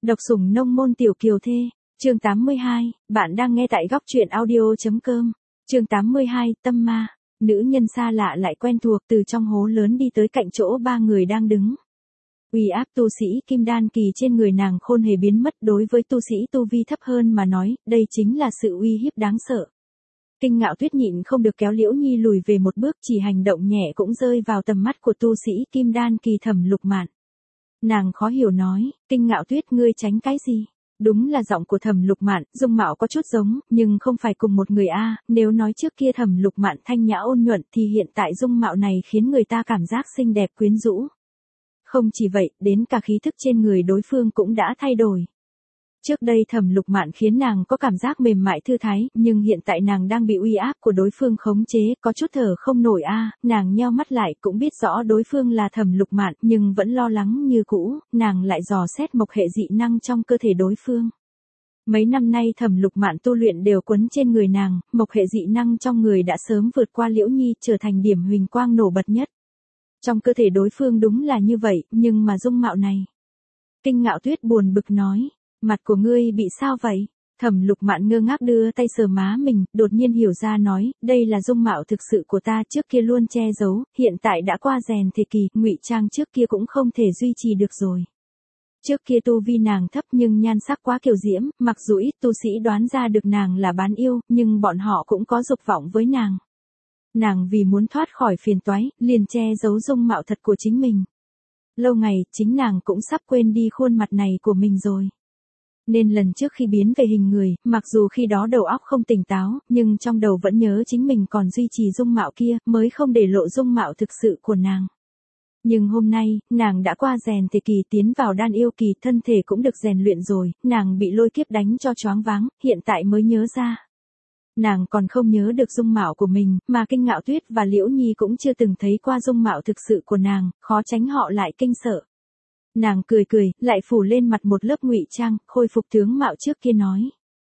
Độc sủng nông môn tiểu kiều thê, chương 82, bạn đang nghe tại góc truyện audio.com, chương 82, tâm ma, nữ nhân xa lạ lại quen thuộc từ trong hố lớn đi tới cạnh chỗ ba người đang đứng. Uy áp tu sĩ kim đan kỳ trên người nàng khôn hề biến mất, đối với tu sĩ tu vi thấp hơn mà nói, đây chính là sự uy hiếp đáng sợ. Kinh Ngạo Tuyết nhịn không được kéo Liễu Nhi lùi về một bước, chỉ hành động nhẹ cũng rơi vào tầm mắt của tu sĩ kim đan kỳ Thẩm Lục Mạn. Nàng khó hiểu nói, Kinh Ngạo Tuyết ngươi tránh cái gì? Đúng là giọng của Thẩm Lục Mạn, dung mạo có chút giống, nhưng không phải cùng một người a. Nếu nói trước kia Thẩm Lục Mạn thanh nhã ôn nhuận thì hiện tại dung mạo này khiến người ta cảm giác xinh đẹp quyến rũ. Không chỉ vậy, đến cả khí thức trên người đối phương cũng đã thay đổi. Trước đây Thẩm Lục Mạn khiến nàng có cảm giác mềm mại thư thái, nhưng hiện tại nàng đang bị uy áp của đối phương khống chế, có chút thở không nổi a. Nàng nheo mắt lại cũng biết rõ đối phương là Thẩm Lục Mạn, nhưng vẫn lo lắng như cũ, nàng lại dò xét mộc hệ dị năng trong cơ thể đối phương. Mấy năm nay Thẩm Lục Mạn tu luyện đều quấn trên người nàng, mộc hệ dị năng trong người đã sớm vượt qua Liễu Nhi, trở thành điểm huỳnh quang nổi bật nhất. Trong cơ thể đối phương đúng là như vậy, nhưng mà dung mạo này. Kinh Ngạo Tuyết buồn bực nói. Mặt của ngươi bị sao vậy? Thẩm Lục Mạn ngơ ngác đưa tay sờ má mình, đột nhiên hiểu ra nói, đây là dung mạo thực sự của ta, trước kia luôn che giấu, hiện tại đã qua rèn thời kỳ, ngụy trang trước kia cũng không thể duy trì được rồi. Trước kia tu vi nàng thấp nhưng nhan sắc quá kiều diễm, mặc dù ít tu sĩ đoán ra được nàng là bán yêu, nhưng bọn họ cũng có dục vọng với nàng. Nàng vì muốn thoát khỏi phiền toái, liền che giấu dung mạo thật của chính mình. Lâu ngày, chính nàng cũng sắp quên đi khuôn mặt này của mình rồi. Nên lần trước khi biến về hình người, mặc dù khi đó đầu óc không tỉnh táo, nhưng trong đầu vẫn nhớ chính mình còn duy trì dung mạo kia, mới không để lộ dung mạo thực sự của nàng. Nhưng hôm nay, nàng đã qua rèn thời kỳ tiến vào đan yêu kỳ, thân thể cũng được rèn luyện rồi, nàng bị lôi kiếp đánh cho choáng váng, hiện tại mới nhớ ra. Nàng còn không nhớ được dung mạo của mình, mà Kinh Ngạo Tuyết và Liễu Nhi cũng chưa từng thấy qua dung mạo thực sự của nàng, khó tránh họ lại kinh sợ. Nàng cười cười, lại phủ lên mặt một lớp ngụy trang, khôi phục tướng mạo trước kia nói.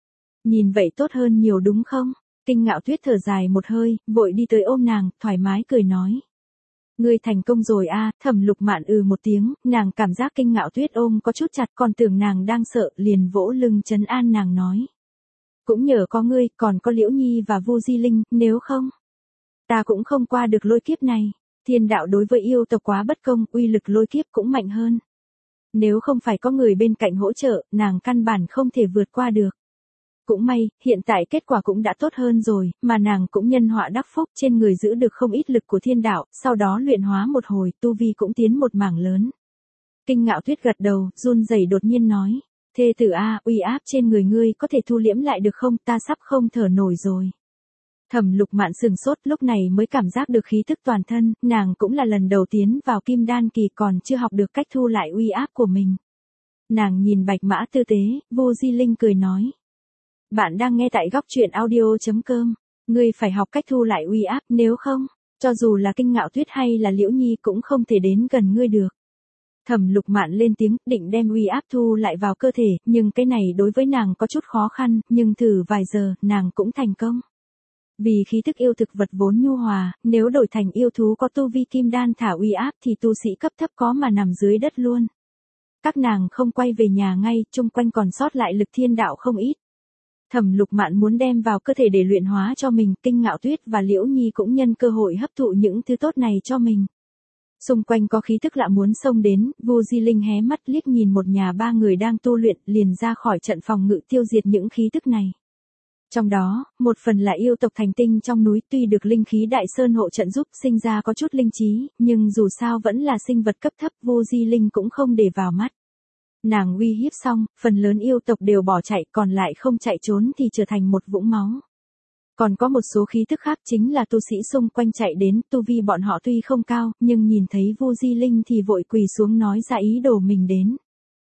Nhìn vậy tốt hơn nhiều đúng không? Kinh Ngạo Tuyết thở dài một hơi, vội đi tới ôm nàng, thoải mái cười nói. Ngươi thành công rồi a. Thẩm Lục Mạn một tiếng, nàng cảm giác Kinh Ngạo Tuyết ôm có chút chặt, còn tưởng nàng đang sợ, liền vỗ lưng trấn an nàng nói. Cũng nhờ có ngươi, còn có Liễu Nhi và Vu Di Linh, nếu không, ta cũng không qua được lôi kiếp này. Thiên đạo đối với yêu tộc quá bất công, uy lực lôi kiếp cũng mạnh hơn. Nếu không phải có người bên cạnh hỗ trợ, nàng căn bản không thể vượt qua được. Cũng may, hiện tại kết quả cũng đã tốt hơn rồi, mà nàng cũng nhân họa đắc phúc, trên người giữ được không ít lực của thiên đạo, sau đó luyện hóa một hồi, tu vi cũng tiến một mảng lớn. Kinh Ngạo Tuyết gật đầu, run rẩy đột nhiên nói, thê tử a, uy áp trên người ngươi có thể thu liễm lại được không, ta sắp không thở nổi rồi. Thẩm Lục Mạn sừng sốt, lúc này mới cảm giác được khí thức toàn thân, nàng cũng là lần đầu tiến vào kim đan kỳ, còn chưa học được cách thu lại uy áp của mình. Nàng nhìn Bạch Mã tư tế, Vu Di Linh cười nói. Bạn đang nghe tại góc truyện audio.com, ngươi phải học cách thu lại uy áp, nếu không, cho dù là Kinh Ngạo Tuyết hay là Liễu Nhi cũng không thể đến gần ngươi được. Thẩm Lục Mạn lên tiếng, định đem uy áp thu lại vào cơ thể, nhưng cái này đối với nàng có chút khó khăn, nhưng thử vài giờ, nàng cũng thành công. Vì khí thức yêu thực vật vốn nhu hòa, nếu đổi thành yêu thú có tu vi kim đan thả uy áp thì tu sĩ cấp thấp có mà nằm dưới đất luôn. Các nàng không quay về nhà ngay, chung quanh còn sót lại lực thiên đạo không ít. Thẩm Lục Mạn muốn đem vào cơ thể để luyện hóa cho mình, Kinh Ngạo Tuyết và Liễu Nhi cũng nhân cơ hội hấp thụ những thứ tốt này cho mình. Xung quanh có khí tức lạ muốn xông đến, Vu Di Linh hé mắt liếc nhìn một nhà ba người đang tu luyện, liền ra khỏi trận phòng ngự tiêu diệt những khí tức này. Trong đó, một phần là yêu tộc thành tinh trong núi, tuy được linh khí đại sơn hộ trận giúp sinh ra có chút linh trí, nhưng dù sao vẫn là sinh vật cấp thấp, Vu Di Linh cũng không để vào mắt. Nàng uy hiếp xong, phần lớn yêu tộc đều bỏ chạy, còn lại không chạy trốn thì trở thành một vũng máu. Còn có một số khí tức khác chính là tu sĩ xung quanh chạy đến, tu vi bọn họ tuy không cao, nhưng nhìn thấy Vu Di Linh thì vội quỳ xuống nói ra ý đồ mình đến.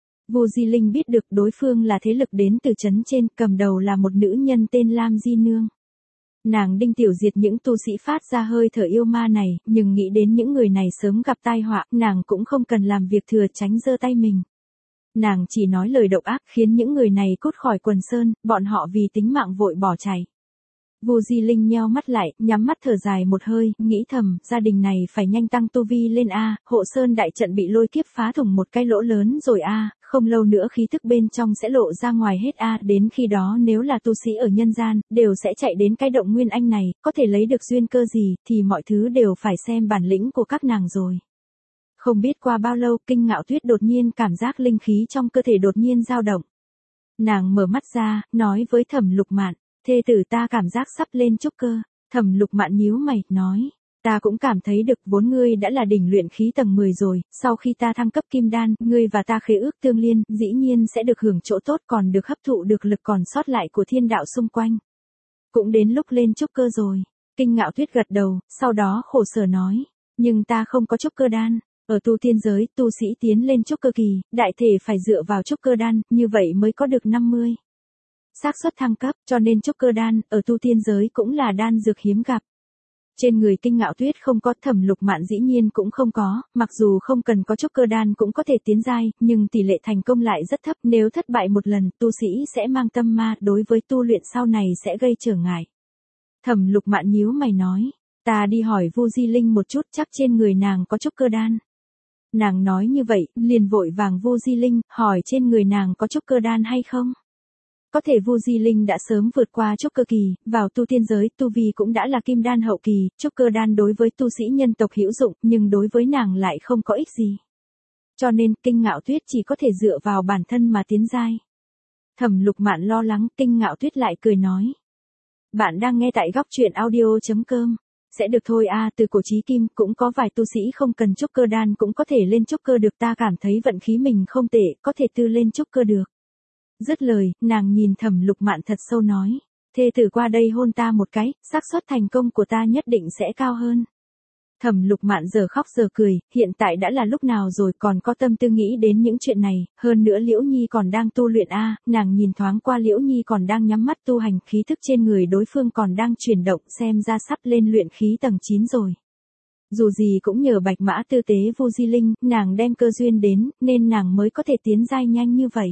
Vu Di Linh biết được đối phương là thế lực đến từ trấn trên, cầm đầu là một nữ nhân tên Lam Di Nương. Nàng định tiểu diệt những tu sĩ phát ra hơi thở yêu ma này, nhưng nghĩ đến những người này sớm gặp tai họa, nàng cũng không cần làm việc thừa tránh giơ tay mình. Nàng chỉ nói lời độc ác khiến những người này cút khỏi quần sơn, bọn họ vì tính mạng vội bỏ chạy. Vu Di Linh nheo mắt lại, nhắm mắt thở dài một hơi, nghĩ thầm, gia đình này phải nhanh tăng tu vi lên a, Hộ Sơn đại trận bị lôi kiếp phá thủng một cái lỗ lớn rồi a, không lâu nữa khí tức bên trong sẽ lộ ra ngoài hết a, đến khi đó nếu là tu sĩ ở nhân gian, đều sẽ chạy đến cái động nguyên anh này, có thể lấy được duyên cơ gì, thì mọi thứ đều phải xem bản lĩnh của các nàng rồi. Không biết qua bao lâu, Kinh Ngạo Tuyết đột nhiên cảm giác linh khí trong cơ thể đột nhiên dao động. Nàng mở mắt ra, nói với Thẩm Lục Mạn, thê tử ta cảm giác sắp lên trúc cơ. Thẩm Lục Mạn nhíu mày, nói, ta cũng cảm thấy được, vốn ngươi đã là đỉnh luyện khí tầng 10 rồi, sau khi ta thăng cấp kim đan, ngươi và ta khế ước tương liên, dĩ nhiên sẽ được hưởng chỗ tốt còn được hấp thụ được lực còn sót lại của thiên đạo xung quanh. Cũng đến lúc lên trúc cơ rồi. Kinh Ngạo Tuyết gật đầu, sau đó khổ sở nói, nhưng ta không có trúc cơ đan. Ở tu tiên giới, tu sĩ tiến lên trúc cơ kỳ, đại thể phải dựa vào trúc cơ đan, như vậy mới có được 50 xác suất thăng cấp, cho nên trúc cơ đan, ở tu tiên giới cũng là đan dược hiếm gặp. Trên người Kinh Ngạo Tuyết không có, Thẩm Lục Mạn dĩ nhiên cũng không có, mặc dù không cần có trúc cơ đan cũng có thể tiến giai, nhưng tỷ lệ thành công lại rất thấp, nếu thất bại một lần, tu sĩ sẽ mang tâm ma, đối với tu luyện sau này sẽ gây trở ngại. Thẩm Lục Mạn nhíu mày nói, ta đi hỏi Vu Di Linh một chút, chắc trên người nàng có trúc cơ đan. Nàng nói như vậy, liền vội vàng Vu Di Linh, hỏi trên người nàng có trúc cơ đan hay không? Có thể Vu Di Linh đã sớm vượt qua trúc cơ kỳ, vào tu tiên giới, tu vi cũng đã là kim đan hậu kỳ, trúc cơ đan đối với tu sĩ nhân tộc hữu dụng, nhưng đối với nàng lại không có ích gì. Cho nên, Kinh Ngạo Tuyết chỉ có thể dựa vào bản thân mà tiến giai. Thẩm Lục Mạn lo lắng, Kinh Ngạo Tuyết lại cười nói. Bạn đang nghe tại góc truyện audio.com. Sẽ được thôi a, từ cổ chí kim, cũng có vài tu sĩ không cần trúc cơ đan cũng có thể lên trúc cơ được, ta cảm thấy vận khí mình không tệ, có thể tư lên trúc cơ được. Dứt lời, nàng nhìn Thẩm Lục Mạn thật sâu nói, thê tử qua đây hôn ta một cái, xác suất thành công của ta nhất định sẽ cao hơn. Thẩm Lục Mạn giờ khóc giờ cười, hiện tại đã là lúc nào rồi còn có tâm tư nghĩ đến những chuyện này, hơn nữa Liễu Nhi còn đang tu luyện a, nàng nhìn thoáng qua Liễu Nhi còn đang nhắm mắt tu hành, khí thức trên người đối phương còn đang chuyển động, xem ra sắp lên luyện khí tầng 9 rồi. Dù gì cũng nhờ Bạch Mã tư tế Vu Di Linh, nàng đem cơ duyên đến, nên nàng mới có thể tiến giai nhanh như vậy.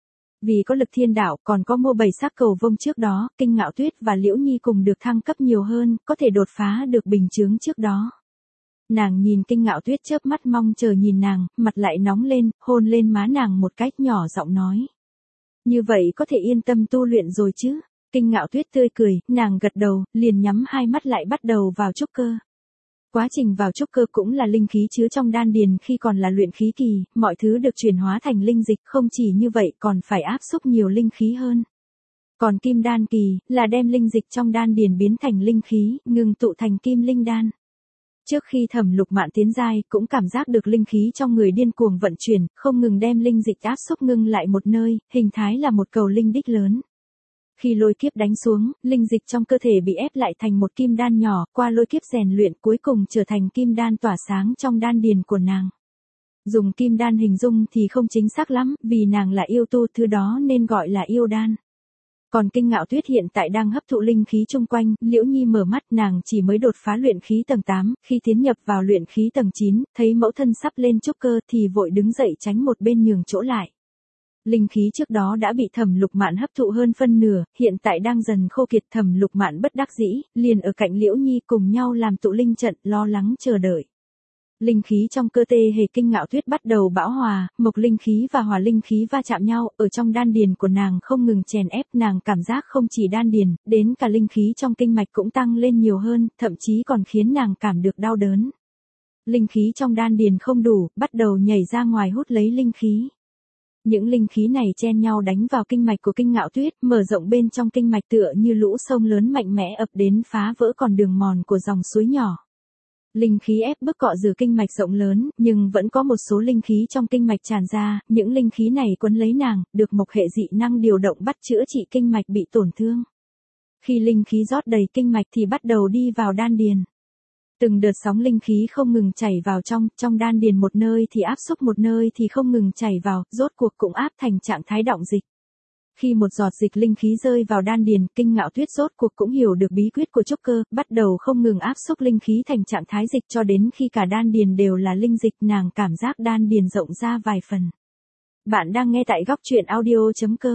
Vì có lực thiên đạo, còn có mua 7 sắc cầu vông trước đó, Kinh Ngạo Tuyết và Liễu Nhi cùng được thăng cấp nhiều hơn, có thể đột phá được bình chướng trước đó. Nàng nhìn Kinh Ngạo Tuyết chớp mắt mong chờ nhìn nàng, mặt lại nóng lên, hôn lên má nàng một cách nhỏ giọng nói. Như vậy có thể yên tâm tu luyện rồi chứ? Kinh Ngạo Tuyết tươi cười, nàng gật đầu, liền nhắm hai mắt lại bắt đầu vào trúc cơ. Quá trình vào trúc cơ cũng là linh khí chứa trong đan điền khi còn là luyện khí kỳ, mọi thứ được chuyển hóa thành linh dịch, không chỉ như vậy còn phải áp xúc nhiều linh khí hơn. Còn kim đan kỳ, là đem linh dịch trong đan điền biến thành linh khí, ngừng tụ thành kim linh đan. Trước khi Thẩm Lục Mạn tiến giai, cũng cảm giác được linh khí trong người điên cuồng vận chuyển, không ngừng đem linh dịch áp xúc ngưng lại một nơi, hình thái là một cầu linh đích lớn. Khi lôi kiếp đánh xuống, linh dịch trong cơ thể bị ép lại thành một kim đan nhỏ, qua lôi kiếp rèn luyện cuối cùng trở thành kim đan tỏa sáng trong đan điền của nàng. Dùng kim đan hình dung thì không chính xác lắm, vì nàng là yêu tu, thứ đó nên gọi là yêu đan. Còn Kinh Ngạo Tuyết hiện tại đang hấp thụ linh khí chung quanh, Liễu Nhi mở mắt, nàng chỉ mới đột phá luyện khí tầng 8, khi tiến nhập vào luyện khí tầng 9, thấy mẫu thân sắp lên trúc cơ thì vội đứng dậy tránh một bên nhường chỗ lại. Linh khí trước đó đã bị Thẩm Lục Mạn hấp thụ hơn phân nửa, hiện tại đang dần khô kiệt, Thẩm Lục Mạn bất đắc dĩ, liền ở cạnh Liễu Nhi cùng nhau làm tụ linh trận, lo lắng chờ đợi. Linh khí trong cơ thể hề Kinh Ngạo Tuyết bắt đầu bão hòa, mộc linh khí và hỏa linh khí va chạm nhau, ở trong đan điền của nàng không ngừng chèn ép, nàng cảm giác không chỉ đan điền, đến cả linh khí trong kinh mạch cũng tăng lên nhiều hơn, thậm chí còn khiến nàng cảm được đau đớn. Linh khí trong đan điền không đủ, bắt đầu nhảy ra ngoài hút lấy linh khí. Những linh khí này chen nhau đánh vào kinh mạch của Kinh Ngạo Tuyết, mở rộng bên trong kinh mạch tựa như lũ sông lớn mạnh mẽ ập đến phá vỡ con đường mòn của dòng suối nhỏ. Linh khí ép bức cọ rửa kinh mạch rộng lớn, nhưng vẫn có một số linh khí trong kinh mạch tràn ra, những linh khí này quấn lấy nàng, được mộc hệ dị năng điều động bắt chữa trị kinh mạch bị tổn thương. Khi linh khí rót đầy kinh mạch thì bắt đầu đi vào đan điền. Từng đợt sóng linh khí không ngừng chảy vào trong đan điền, một nơi thì áp xúc, một nơi thì không ngừng chảy vào, rốt cuộc cũng áp thành trạng thái đọng dịch. Khi một giọt dịch linh khí rơi vào đan điền, Kinh Ngạo Tuyết rốt cuộc cũng hiểu được bí quyết của trúc cơ, bắt đầu không ngừng áp xúc linh khí thành trạng thái dịch cho đến khi cả đan điền đều là linh dịch, nàng cảm giác đan điền rộng ra vài phần. Bạn đang nghe tại góc truyện audio.com.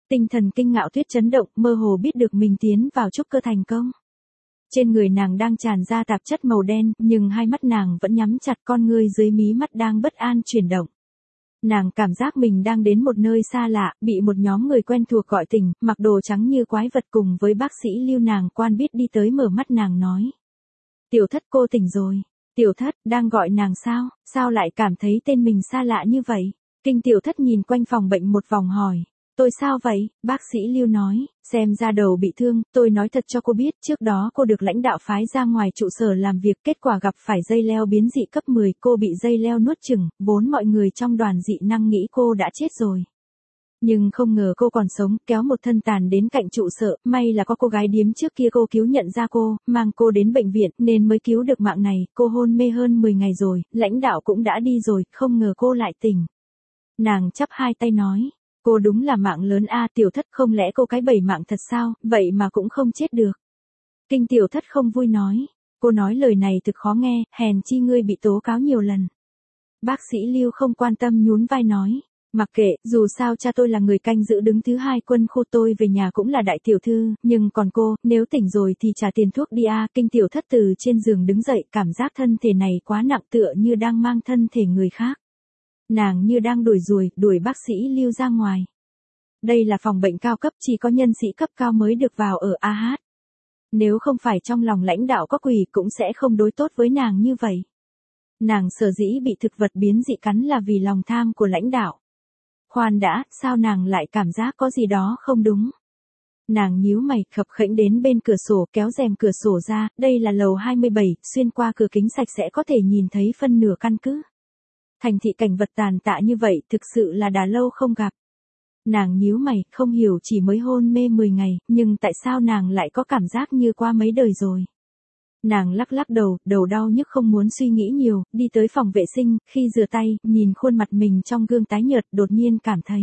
Tinh thần kinh ngạo tuyết chấn động, mơ hồ biết được mình tiến vào trúc cơ thành công. Trên người nàng đang tràn ra tạp chất màu đen, nhưng hai mắt nàng vẫn nhắm chặt, con ngươi dưới mí mắt đang bất an chuyển động. Nàng cảm giác mình đang đến một nơi xa lạ, bị một nhóm người quen thuộc gọi tỉnh, mặc đồ trắng như quái vật cùng với bác sĩ Lưu nàng quan biết đi tới mở mắt nàng nói. Tiểu thất cô tỉnh rồi. Tiểu thất, đang gọi nàng sao, sao lại cảm thấy tên mình xa lạ như vậy? Kinh tiểu thất nhìn quanh phòng bệnh một vòng hỏi. Tôi sao vậy? Bác sĩ Lưu nói, xem ra đầu bị thương, tôi nói thật cho cô biết, trước đó cô được lãnh đạo phái ra ngoài trụ sở làm việc, kết quả gặp phải dây leo biến dị cấp 10, cô bị dây leo nuốt chửng, vốn mọi người trong đoàn dị năng nghĩ cô đã chết rồi. Nhưng không ngờ cô còn sống, kéo một thân tàn đến cạnh trụ sở, may là có cô gái điếm trước kia cô cứu nhận ra cô, mang cô đến bệnh viện, nên mới cứu được mạng này, cô hôn mê hơn 10 ngày rồi, lãnh đạo cũng đã đi rồi, không ngờ cô lại tỉnh. Nàng chắp hai tay nói. Cô đúng là mạng lớn a, tiểu thất, không lẽ cô cái 7 mạng thật sao, vậy mà cũng không chết được. Kinh tiểu thất không vui nói, cô nói lời này thực khó nghe, hèn chi ngươi bị tố cáo nhiều lần. Bác sĩ Lưu không quan tâm nhún vai nói, mặc kệ, dù sao cha tôi là người canh giữ đứng thứ 2 quân khu, tôi về nhà cũng là đại tiểu thư, nhưng còn cô, nếu tỉnh rồi thì trả tiền thuốc đi a. Kinh tiểu thất từ trên giường đứng dậy, cảm giác thân thể này quá nặng, tựa như đang mang thân thể người khác. Nàng như đang đuổi ruồi, đuổi bác sĩ Lưu ra ngoài. Đây là phòng bệnh cao cấp, chỉ có nhân sĩ cấp cao mới được vào ở AH. Nếu không phải trong lòng lãnh đạo có quỷ cũng sẽ không đối tốt với nàng như vậy. Nàng sở dĩ bị thực vật biến dị cắn là vì lòng tham của lãnh đạo. Khoan đã, sao nàng lại cảm giác có gì đó không đúng? Nàng nhíu mày, khập khễnh đến bên cửa sổ, kéo rèm cửa sổ ra, đây là lầu 27, xuyên qua cửa kính sạch sẽ có thể nhìn thấy phân nửa căn cứ. Thành thị cảnh vật tàn tạ như vậy, thực sự là đã lâu không gặp. Nàng nhíu mày, không hiểu, chỉ mới hôn mê 10 ngày, nhưng tại sao nàng lại có cảm giác như qua mấy đời rồi. Nàng lắc lắc đầu, đầu đau nhức không muốn suy nghĩ nhiều, đi tới phòng vệ sinh, khi rửa tay, nhìn khuôn mặt mình trong gương tái nhợt, đột nhiên cảm thấy.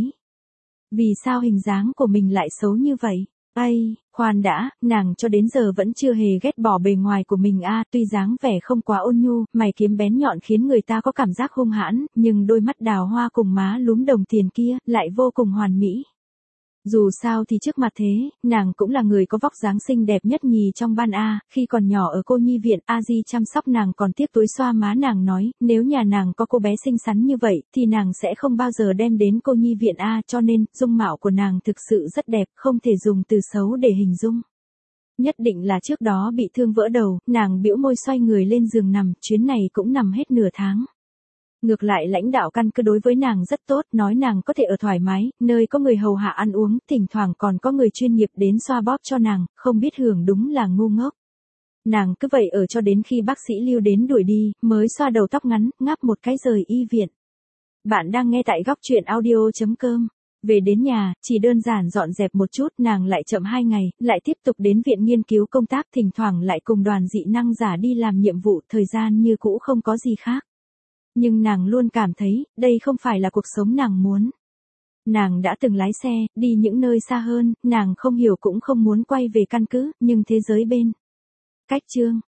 Vì sao hình dáng của mình lại xấu như vậy? Khoan đã, nàng cho đến giờ vẫn chưa hề ghét bỏ bề ngoài của mình a, tuy dáng vẻ không quá ôn nhu, mày kiếm bén nhọn khiến người ta có cảm giác hung hãn, nhưng đôi mắt đào hoa cùng má lúm đồng tiền kia, lại vô cùng hoàn mỹ. Dù sao thì trước mặt thế, nàng cũng là người có vóc dáng xinh đẹp nhất nhì trong ban A, khi còn nhỏ ở cô nhi viện, A Di chăm sóc nàng còn tiếc túi xoa má nàng nói, nếu nhà nàng có cô bé xinh xắn như vậy, thì nàng sẽ không bao giờ đem đến cô nhi viện A, cho nên, dung mạo của nàng thực sự rất đẹp, không thể dùng từ xấu để hình dung. Nhất định là trước đó bị thương vỡ đầu, nàng bĩu môi xoay người lên giường nằm, chuyến này cũng nằm hết nửa tháng. Ngược lại lãnh đạo căn cứ đối với nàng rất tốt, nói nàng có thể ở thoải mái, nơi có người hầu hạ ăn uống, thỉnh thoảng còn có người chuyên nghiệp đến xoa bóp cho nàng, không biết hưởng đúng là ngu ngốc. Nàng cứ vậy ở cho đến khi bác sĩ Lưu đến đuổi đi, mới xoa đầu tóc ngắn, ngáp một cái rời y viện. Bạn đang nghe tại góc truyện audio.com. Về đến nhà, chỉ đơn giản dọn dẹp một chút, nàng lại chậm 2 ngày, lại tiếp tục đến viện nghiên cứu công tác, thỉnh thoảng lại cùng đoàn dị năng giả đi làm nhiệm vụ, thời gian như cũ không có gì khác. Nhưng nàng luôn cảm thấy, đây không phải là cuộc sống nàng muốn. Nàng đã từng lái xe, đi những nơi xa hơn, nàng không hiểu cũng không muốn quay về căn cứ, nhưng thế giới bên cách chương